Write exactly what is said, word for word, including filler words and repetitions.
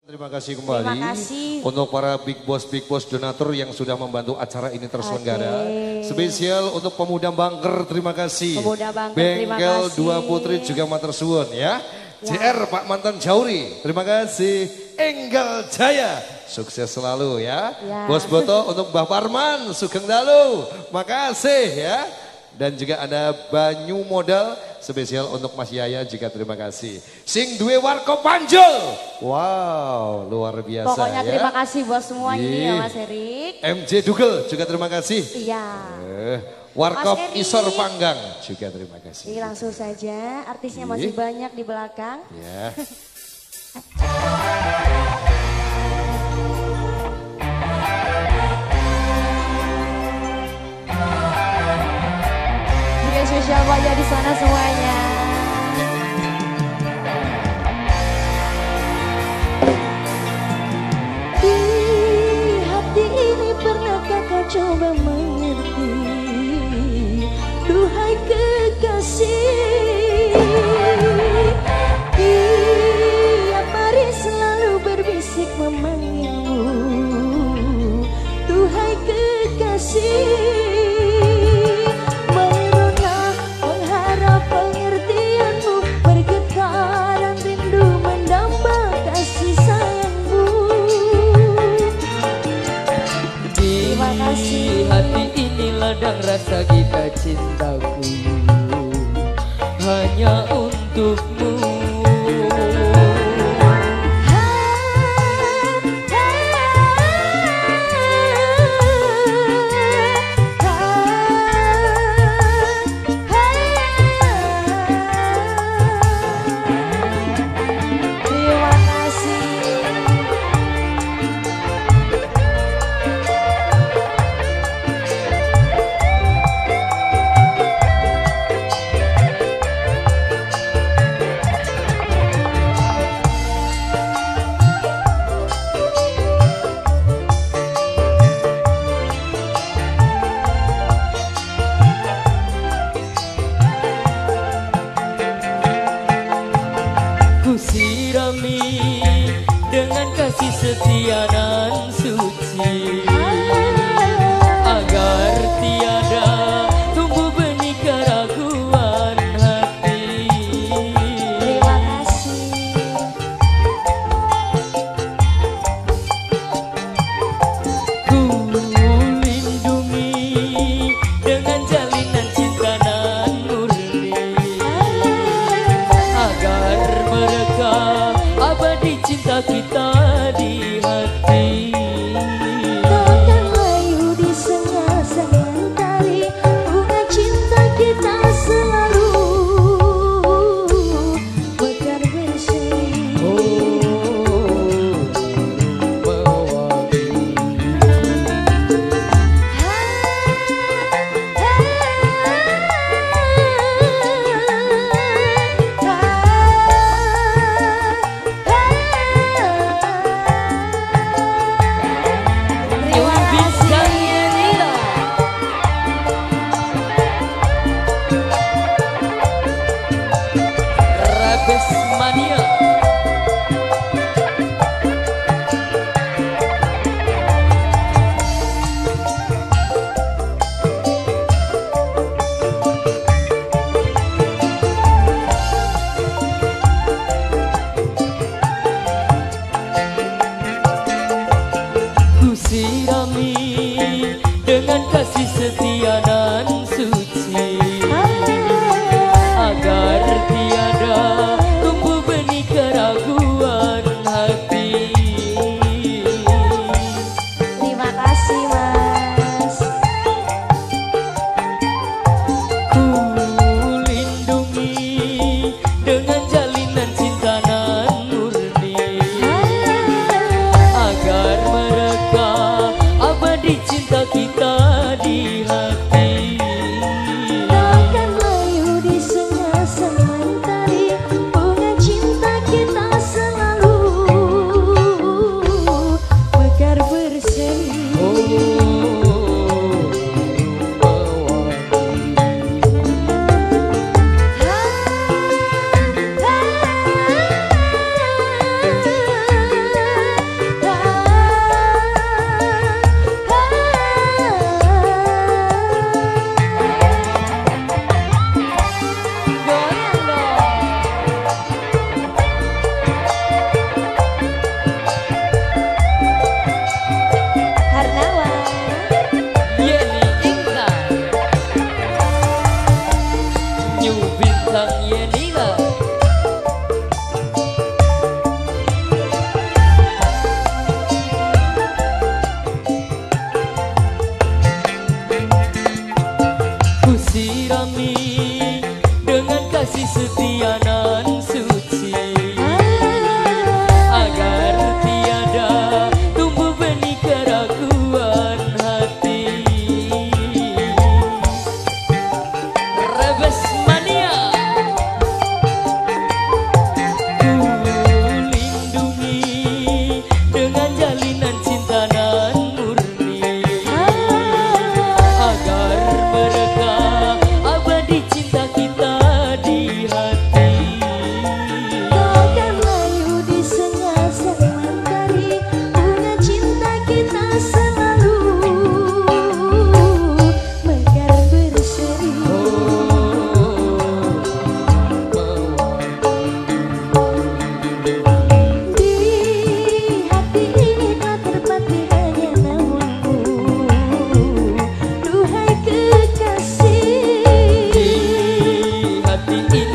Terima kasih kembali Terima kasih. untuk para big boss big boss donatur yang sudah membantu acara ini terselenggara. Okay. Spesial untuk Pemuda Bangker, terima kasih. Pemuda Bangker, terima Bengkel kasih. Dua Putri juga matur suwun ya. Ya. J R Pak Mantan Jauri, terima kasih. Enggal Jaya, sukses selalu ya. Ya. Bos Boto untuk Mbah Parman, Sugeng Dalu, makasih ya. Dan juga ada Banyu Modal spesial untuk Mas Yaya juga terima kasih. Sing duwe warko panjul. Wow, luar biasa. Pokoknya ya. terima kasih buat semua ini ya Ih. Mas Erik. M J Dugel juga terima kasih. Iya. Eh, Warkop Mas Erik. Isor Panggang juga terima kasih. Jadi langsung saja, artisnya Ih. masih banyak di belakang. Ya. Juga spesial buat ya di sana semuanya. Di hati ini pernahkah kau coba mengerti? Duhai kekasih, tiap hari selalu berbisik memanggilmu. Duhai kekasih, merona mengharap pengertianmu, bergetaran rindu mendamba kasih sayangmu. Terima kasih. Hati ini ladang rasa kita cintaku hanya untukmu. Terima kasih. Ku sirami dengan kasih setia nan suci, agar tiada tumbuh benih keraguan hati. Terima kasih. Ku lindungi dengan jalinan cinta nan murni, agar mereka abadi cinta kita di hati. Takkan layu di senga-senga tari, bunga cinta kita selalu mekar berseri. Oh, mewangi. Terima kasih. Rebes Mania. Ku sirami dengan kasih setia nan suci, agar tiada tumbuh benih keraguan hati. Terima kasih Mas. Ku lindungi dengan jalinan cinta nan murni, agar mereka di